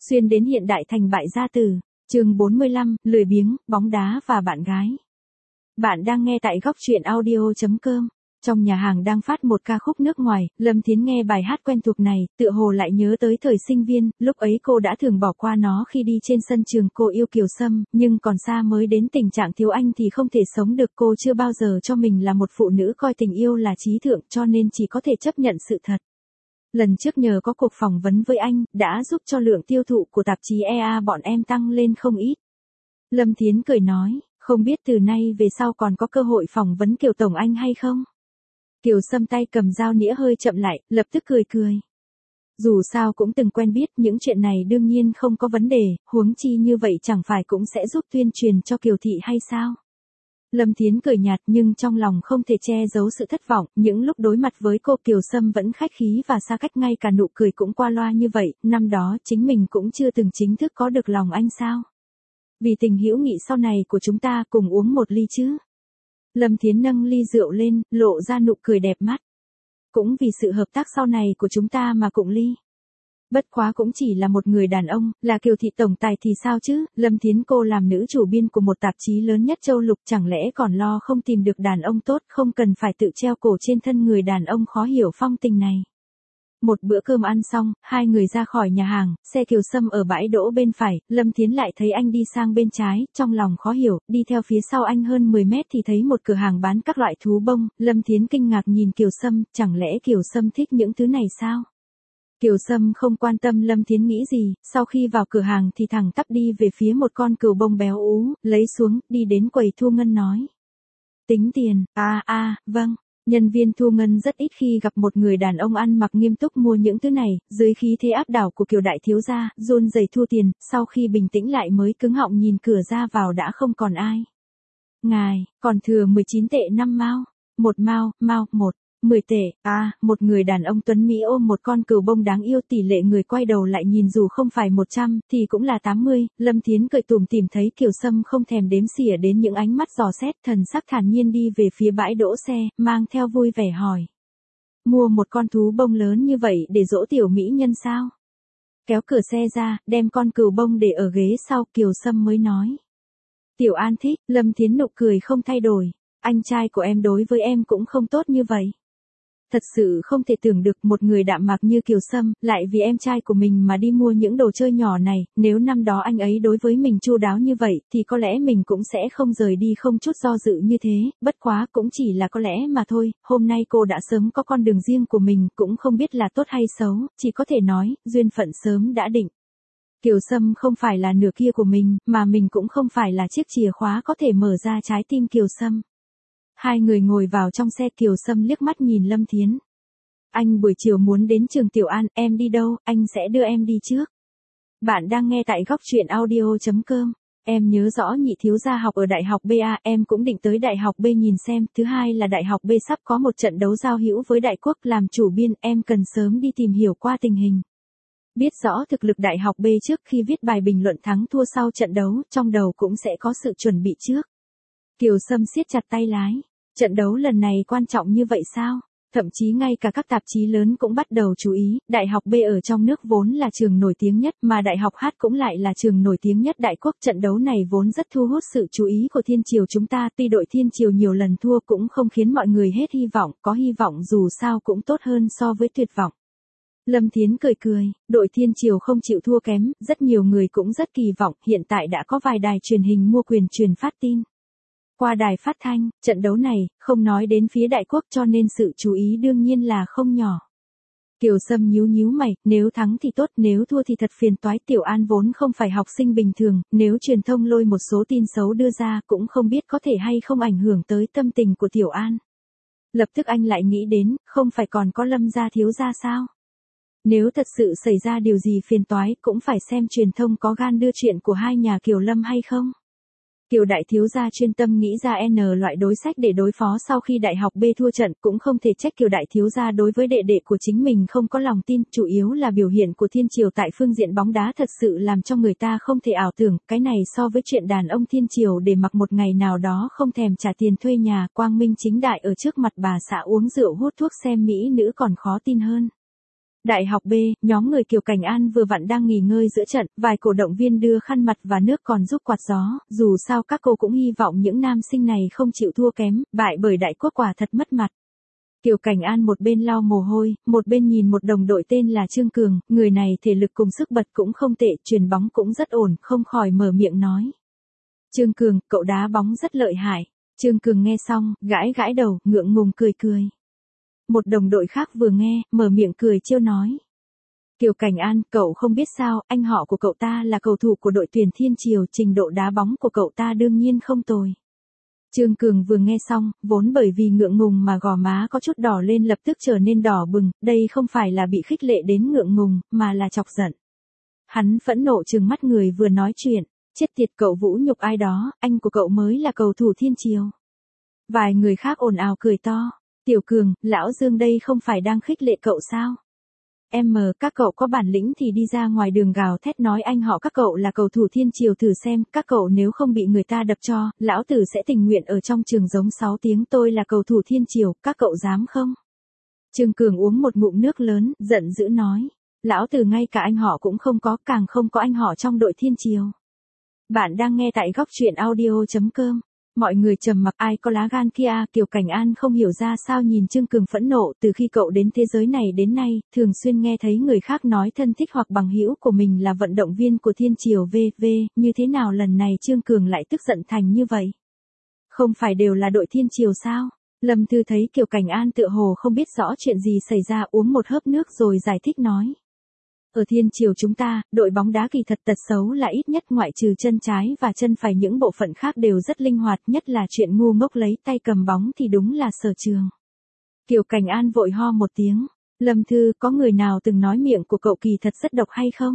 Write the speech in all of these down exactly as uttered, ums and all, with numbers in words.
Xuyên đến hiện đại thành bại gia tử, chương bốn mươi lăm, lười biếng, bóng đá và bạn gái. Bạn đang nghe tại góc truyện audio chấm com. Trong nhà hàng đang phát một ca khúc nước ngoài, Lâm Thiến nghe bài hát quen thuộc này, tựa hồ lại nhớ tới thời sinh viên, lúc ấy cô đã thường bỏ qua nó khi đi trên sân trường. Cô yêu Kiều Sâm, nhưng còn xa mới đến tình trạng thiếu anh thì không thể sống được. Cô chưa bao giờ cho mình là một phụ nữ coi tình yêu là chí thượng, cho nên chỉ có thể chấp nhận sự thật. Lần trước nhờ có cuộc phỏng vấn với anh, đã giúp cho lượng tiêu thụ của tạp chí e a bọn em tăng lên không ít. Lâm Thiến cười nói, không biết từ nay về sau còn có cơ hội phỏng vấn Kiều Tổng anh hay không? Kiều Sâm tay cầm dao nĩa hơi chậm lại, lập tức cười cười. Dù sao cũng từng quen biết, những chuyện này đương nhiên không có vấn đề, huống chi như vậy chẳng phải cũng sẽ giúp tuyên truyền cho Kiều Thị hay sao? Lâm Thiến cười nhạt nhưng trong lòng không thể che giấu sự thất vọng, những lúc đối mặt với cô Kiều Sâm vẫn khách khí và xa cách, ngay cả nụ cười cũng qua loa như vậy, năm đó chính mình cũng chưa từng chính thức có được lòng anh sao? Vì tình hữu nghị sau này của chúng ta cùng uống một ly chứ? Lâm Thiến nâng ly rượu lên, lộ ra nụ cười đẹp mắt. Cũng vì sự hợp tác sau này của chúng ta mà cụng ly. Bất quá cũng chỉ là một người đàn ông, là Kiều Thị tổng tài thì sao chứ? Lâm Thiến cô làm nữ chủ biên của một tạp chí lớn nhất châu lục, chẳng lẽ còn lo không tìm được đàn ông tốt, không cần phải tự treo cổ trên thân người đàn ông khó hiểu phong tình này. Một bữa cơm ăn xong, hai người ra khỏi nhà hàng, xe Kiều Sâm ở bãi đỗ bên phải, Lâm Thiến lại thấy anh đi sang bên trái, trong lòng khó hiểu, đi theo phía sau anh hơn mười mét thì thấy một cửa hàng bán các loại thú bông. Lâm Thiến kinh ngạc nhìn Kiều Sâm, chẳng lẽ Kiều Sâm thích những thứ này sao? Kiều Sâm không quan tâm Lâm Thiến nghĩ gì, sau khi vào cửa hàng thì thẳng tắp đi về phía một con cừu bông béo ú, lấy xuống, đi đến quầy thu ngân nói. Tính tiền, à à, vâng. Nhân viên thu ngân rất ít khi gặp một người đàn ông ăn mặc nghiêm túc mua những thứ này, dưới khí thế áp đảo của Kiều đại thiếu gia, run rẩy thu tiền, sau khi bình tĩnh lại mới cứng họng nhìn cửa ra vào đã không còn ai. Ngài, còn thừa mười chín tệ năm mao, một mao, mao, một. mười tệ, à, một người đàn ông tuấn Mỹ ôm một con cừu bông đáng yêu, tỷ lệ người quay đầu lại nhìn dù không phải một trăm, thì cũng là tám mươi, Lâm Thiến cười tủm tỉm thấy Kiều Sâm không thèm đếm xỉa đến những ánh mắt dò xét, thần sắc thản nhiên đi về phía bãi đỗ xe, mang theo vui vẻ hỏi. Mua một con thú bông lớn như vậy để dỗ tiểu mỹ nhân sao? Kéo cửa xe ra, đem con cừu bông để ở ghế sau, Kiều Sâm mới nói. Tiểu An thích, Lâm Thiến nụ cười không thay đổi, anh trai của em đối với em cũng không tốt như vậy. Thật sự không thể tưởng được một người đạm mạc như Kiều Sâm, lại vì em trai của mình mà đi mua những đồ chơi nhỏ này, nếu năm đó anh ấy đối với mình chu đáo như vậy, thì có lẽ mình cũng sẽ không rời đi không chút do dự như thế, bất quá cũng chỉ là có lẽ mà thôi, hôm nay cô đã sớm có con đường riêng của mình, cũng không biết là tốt hay xấu, chỉ có thể nói, duyên phận sớm đã định. Kiều Sâm không phải là nửa kia của mình, mà mình cũng không phải là chiếc chìa khóa có thể mở ra trái tim Kiều Sâm. Hai người ngồi vào trong xe, Kiều Sâm liếc mắt nhìn Lâm Thiến. Anh buổi chiều muốn đến trường Tiểu An, em đi đâu, anh sẽ đưa em đi trước. Bạn đang nghe tại góc truyện audio chấm com. Em nhớ rõ nhị thiếu gia học ở Đại học bê a, em cũng định tới Đại học B nhìn xem. Thứ hai là Đại học B sắp có một trận đấu giao hữu với Đại Quốc, làm chủ biên, em cần sớm đi tìm hiểu qua tình hình. Biết rõ thực lực Đại học B trước khi viết bài bình luận thắng thua sau trận đấu, trong đầu cũng sẽ có sự chuẩn bị trước. Kiều Sâm siết chặt tay lái. Trận đấu lần này quan trọng như vậy sao? Thậm chí ngay cả các tạp chí lớn cũng bắt đầu chú ý, Đại học B ở trong nước vốn là trường nổi tiếng nhất, mà Đại học H cũng lại là trường nổi tiếng nhất Đại Quốc. Trận đấu này vốn rất thu hút sự chú ý của Thiên Triều chúng ta, tuy đội Thiên Triều nhiều lần thua cũng không khiến mọi người hết hy vọng, có hy vọng dù sao cũng tốt hơn so với tuyệt vọng. Lâm Thiến cười cười, đội Thiên Triều không chịu thua kém, rất nhiều người cũng rất kỳ vọng, hiện tại đã có vài đài truyền hình mua quyền truyền phát tin. Qua đài phát thanh, trận đấu này, không nói đến phía Đại Quốc cho nên sự chú ý đương nhiên là không nhỏ. Kiều Sâm nhíu nhíu mày, nếu thắng thì tốt, nếu thua thì thật phiền toái. Tiểu An vốn không phải học sinh bình thường, nếu truyền thông lôi một số tin xấu đưa ra cũng không biết có thể hay không ảnh hưởng tới tâm tình của Tiểu An. Lập tức anh lại nghĩ đến, không phải còn có Lâm gia thiếu gia sao? Nếu thật sự xảy ra điều gì phiền toái cũng phải xem truyền thông có gan đưa chuyện của hai nhà Kiều Lâm hay không. Kiều đại thiếu gia chuyên tâm nghĩ ra N loại đối sách để đối phó sau khi Đại học B thua trận, cũng không thể trách Kiều đại thiếu gia đối với đệ đệ của chính mình không có lòng tin, chủ yếu là biểu hiện của Thiên Triều tại phương diện bóng đá thật sự làm cho người ta không thể ảo tưởng, cái này so với chuyện đàn ông Thiên Triều để mặc một ngày nào đó không thèm trả tiền thuê nhà, quang minh chính đại ở trước mặt bà xã uống rượu hút thuốc xem mỹ nữ còn khó tin hơn. Đại học B, nhóm người Kiều Cảnh An vừa vặn đang nghỉ ngơi giữa trận, vài cổ động viên đưa khăn mặt và nước còn giúp quạt gió, dù sao các cô cũng hy vọng những nam sinh này không chịu thua kém, bại bởi Đại Quốc quả thật mất mặt. Kiều Cảnh An một bên lau mồ hôi, một bên nhìn một đồng đội tên là Trương Cường, người này thể lực cùng sức bật cũng không tệ, chuyền bóng cũng rất ổn, không khỏi mở miệng nói. Trương Cường, cậu đá bóng rất lợi hại. Trương Cường nghe xong, gãi gãi đầu, ngượng ngùng cười cười. Một đồng đội khác vừa nghe, mở miệng cười trêu nói. Kiều Cảnh An, cậu không biết sao, anh họ của cậu ta là cầu thủ của đội tuyển Thiên Triều, trình độ đá bóng của cậu ta đương nhiên không tồi. Trương Cường vừa nghe xong, vốn bởi vì ngượng ngùng mà gò má có chút đỏ lên lập tức trở nên đỏ bừng, đây không phải là bị khích lệ đến ngượng ngùng, mà là chọc giận. Hắn phẫn nộ trừng mắt người vừa nói chuyện, chết tiệt cậu vũ nhục ai đó, anh của cậu mới là cầu thủ Thiên Triều. Vài người khác ồn ào cười to. Tiểu Cường, lão Dương đây không phải đang khích lệ cậu sao? Em mờ, các cậu có bản lĩnh thì đi ra ngoài đường gào thét nói anh họ các cậu là cầu thủ Thiên Triều thử xem, các cậu nếu không bị người ta đập cho, lão tử sẽ tình nguyện ở trong trường giống sáu tiếng tôi là cầu thủ Thiên Triều, các cậu dám không? Trương Cường uống một ngụm nước lớn, giận dữ nói. Lão tử ngay cả anh họ cũng không có, càng không có anh họ trong đội Thiên Triều. Bạn đang nghe tại góc truyện audio chấm com. Mọi người trầm mặc, ai có lá gan kia. Kiều Cảnh An không hiểu ra sao nhìn Trương Cường phẫn nộ, từ khi cậu đến thế giới này đến nay, thường xuyên nghe thấy người khác nói thân thích hoặc bằng hữu của mình là vận động viên của Thiên Triều vê vê, như thế nào lần này Trương Cường lại tức giận thành như vậy? Không phải đều là đội Thiên Triều sao? Lâm Thư thấy Kiều Cảnh An tựa hồ không biết rõ chuyện gì xảy ra, uống một hớp nước rồi giải thích nói. Ở Thiên Triều chúng ta, đội bóng đá kỳ thật tật xấu là ít nhất ngoại trừ chân trái và chân phải những bộ phận khác đều rất linh hoạt, nhất là chuyện ngu ngốc lấy tay cầm bóng thì đúng là sở trường. Kiều Cảnh An vội ho một tiếng. Lâm Thư, có người nào từng nói miệng của cậu kỳ thật rất độc hay không?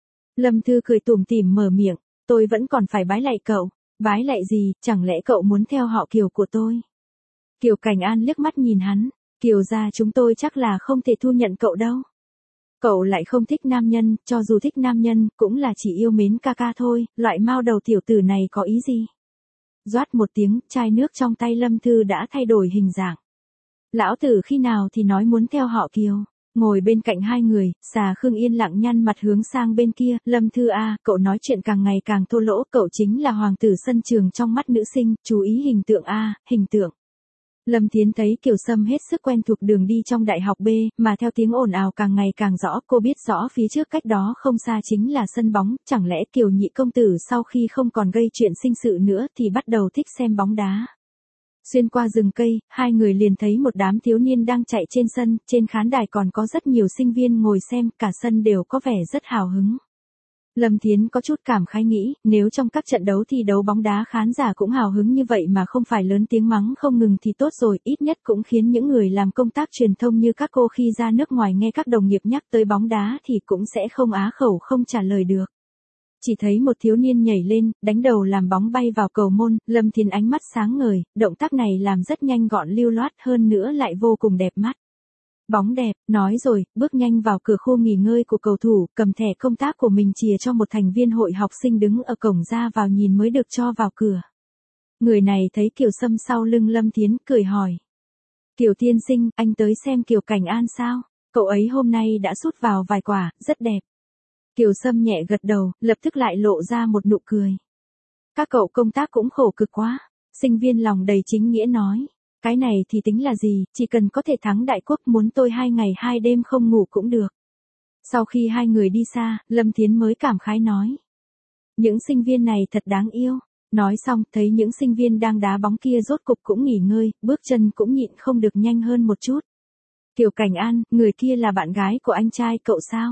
Lâm Thư cười tủm tỉm mở miệng, tôi vẫn còn phải bái lạy cậu. Bái lạy gì, chẳng lẽ cậu muốn theo họ Kiều của tôi? Kiều Cảnh An liếc mắt nhìn hắn, Kiều gia chúng tôi chắc là không thể thu nhận cậu đâu. Cậu lại không thích nam nhân, cho dù thích nam nhân, cũng là chỉ yêu mến ca ca thôi, loại mao đầu tiểu tử này có ý gì? Doát một tiếng, chai nước trong tay Lâm Thư đã thay đổi hình dạng. Lão tử khi nào thì nói muốn theo họ Kiều? Ngồi bên cạnh hai người, Xà Khương yên lặng nhăn mặt hướng sang bên kia, Lâm Thư a, cậu nói chuyện càng ngày càng thô lỗ, cậu chính là hoàng tử sân trường trong mắt nữ sinh, chú ý hình tượng a, hình tượng. Lâm Thiến thấy Kiều Sâm hết sức quen thuộc đường đi trong đại học B, mà theo tiếng ồn ào càng ngày càng rõ, cô biết rõ phía trước cách đó không xa chính là sân bóng, chẳng lẽ Kiều nhị công tử sau khi không còn gây chuyện sinh sự nữa thì bắt đầu thích xem bóng đá. Xuyên qua rừng cây, hai người liền thấy một đám thiếu niên đang chạy trên sân, trên khán đài còn có rất nhiều sinh viên ngồi xem, cả sân đều có vẻ rất hào hứng. Lâm Thiến có chút cảm khái nghĩ, nếu trong các trận đấu thi đấu bóng đá khán giả cũng hào hứng như vậy mà không phải lớn tiếng mắng không ngừng thì tốt rồi, ít nhất cũng khiến những người làm công tác truyền thông như các cô khi ra nước ngoài nghe các đồng nghiệp nhắc tới bóng đá thì cũng sẽ không á khẩu không trả lời được. Chỉ thấy một thiếu niên nhảy lên, đánh đầu làm bóng bay vào cầu môn, Lâm Thiến ánh mắt sáng ngời, động tác này làm rất nhanh gọn lưu loát hơn nữa lại vô cùng đẹp mắt. Bóng đẹp, nói rồi, bước nhanh vào cửa khu nghỉ ngơi của cầu thủ, cầm thẻ công tác của mình chìa cho một thành viên hội học sinh đứng ở cổng ra vào nhìn mới được cho vào cửa. Người này thấy Kiều Sâm sau lưng Lâm Thiến, cười hỏi. Kiều tiên sinh, anh tới xem Kiều Cảnh An sao? Cậu ấy hôm nay đã sút vào vài quả, rất đẹp. Kiều Sâm nhẹ gật đầu, lập tức lại lộ ra một nụ cười. Các cậu công tác cũng khổ cực quá. Sinh viên lòng đầy chính nghĩa nói. Cái này thì tính là gì, chỉ cần có thể thắng đại quốc muốn tôi hai ngày hai đêm không ngủ cũng được. Sau khi hai người đi xa, Lâm Thiến mới cảm khái nói. Những sinh viên này thật đáng yêu. Nói xong, thấy những sinh viên đang đá bóng kia rốt cục cũng nghỉ ngơi, bước chân cũng nhịn không được nhanh hơn một chút. Kiều Cảnh An, người kia là bạn gái của anh trai cậu sao?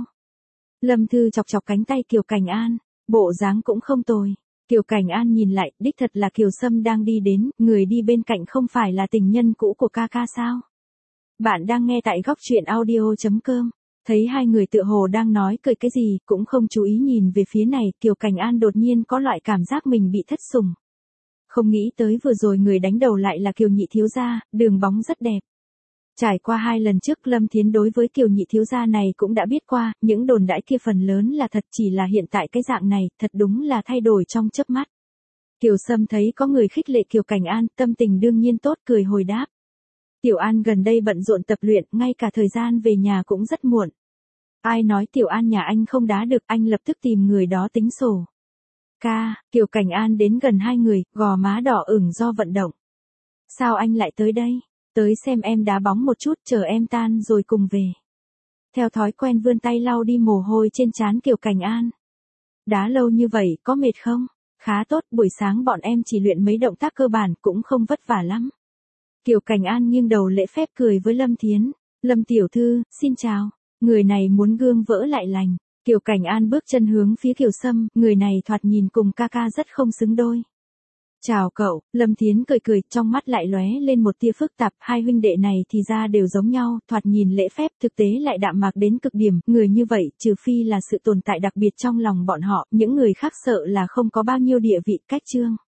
Lâm Thư chọc chọc cánh tay Kiều Cảnh An, bộ dáng cũng không tồi. Kiều Cảnh An nhìn lại, đích thật là Kiều Sâm đang đi đến, người đi bên cạnh không phải là tình nhân cũ của ca ca sao? Bạn đang nghe tại góc truyện audio chấm com, thấy hai người tựa hồ đang nói cười cái gì, cũng không chú ý nhìn về phía này, Kiều Cảnh An đột nhiên có loại cảm giác mình bị thất sủng. Không nghĩ tới vừa rồi người đánh đầu lại là Kiều nhị thiếu gia, đường bóng rất đẹp. Trải qua hai lần trước Lâm Thiến đối với Kiều nhị thiếu gia này cũng đã biết qua, những đồn đãi kia phần lớn là thật, chỉ là hiện tại cái dạng này, thật đúng là thay đổi trong chớp mắt. Kiều Sâm thấy có người khích lệ Kiều Cảnh An, tâm tình đương nhiên tốt cười hồi đáp. Tiểu An gần đây bận rộn tập luyện, ngay cả thời gian về nhà cũng rất muộn. Ai nói Tiểu An nhà anh không đá được, anh lập tức tìm người đó tính sổ. Ca, Kiều Cảnh An đến gần hai người, gò má đỏ ửng do vận động. Sao anh lại tới đây? Tới xem em đá bóng một chút, chờ em tan rồi cùng về. Theo thói quen vươn tay lau đi mồ hôi trên trán Kiều Cảnh An. Đá lâu như vậy, có mệt không? Khá tốt, buổi sáng bọn em chỉ luyện mấy động tác cơ bản, cũng không vất vả lắm. Kiều Cảnh An nghiêng đầu lễ phép cười với Lâm Thiến. Lâm tiểu thư, xin chào. Người này muốn gương vỡ lại lành. Kiều Cảnh An bước chân hướng phía Kiều Sâm, người này thoạt nhìn cùng ca ca rất không xứng đôi. Chào cậu, Lâm Thiến cười cười, trong mắt lại lóe lên một tia phức tạp, hai huynh đệ này thì ra đều giống nhau, thoạt nhìn lễ phép, thực tế lại đạm mạc đến cực điểm, người như vậy, trừ phi là sự tồn tại đặc biệt trong lòng bọn họ, những người khác sợ là không có bao nhiêu địa vị, cách trương.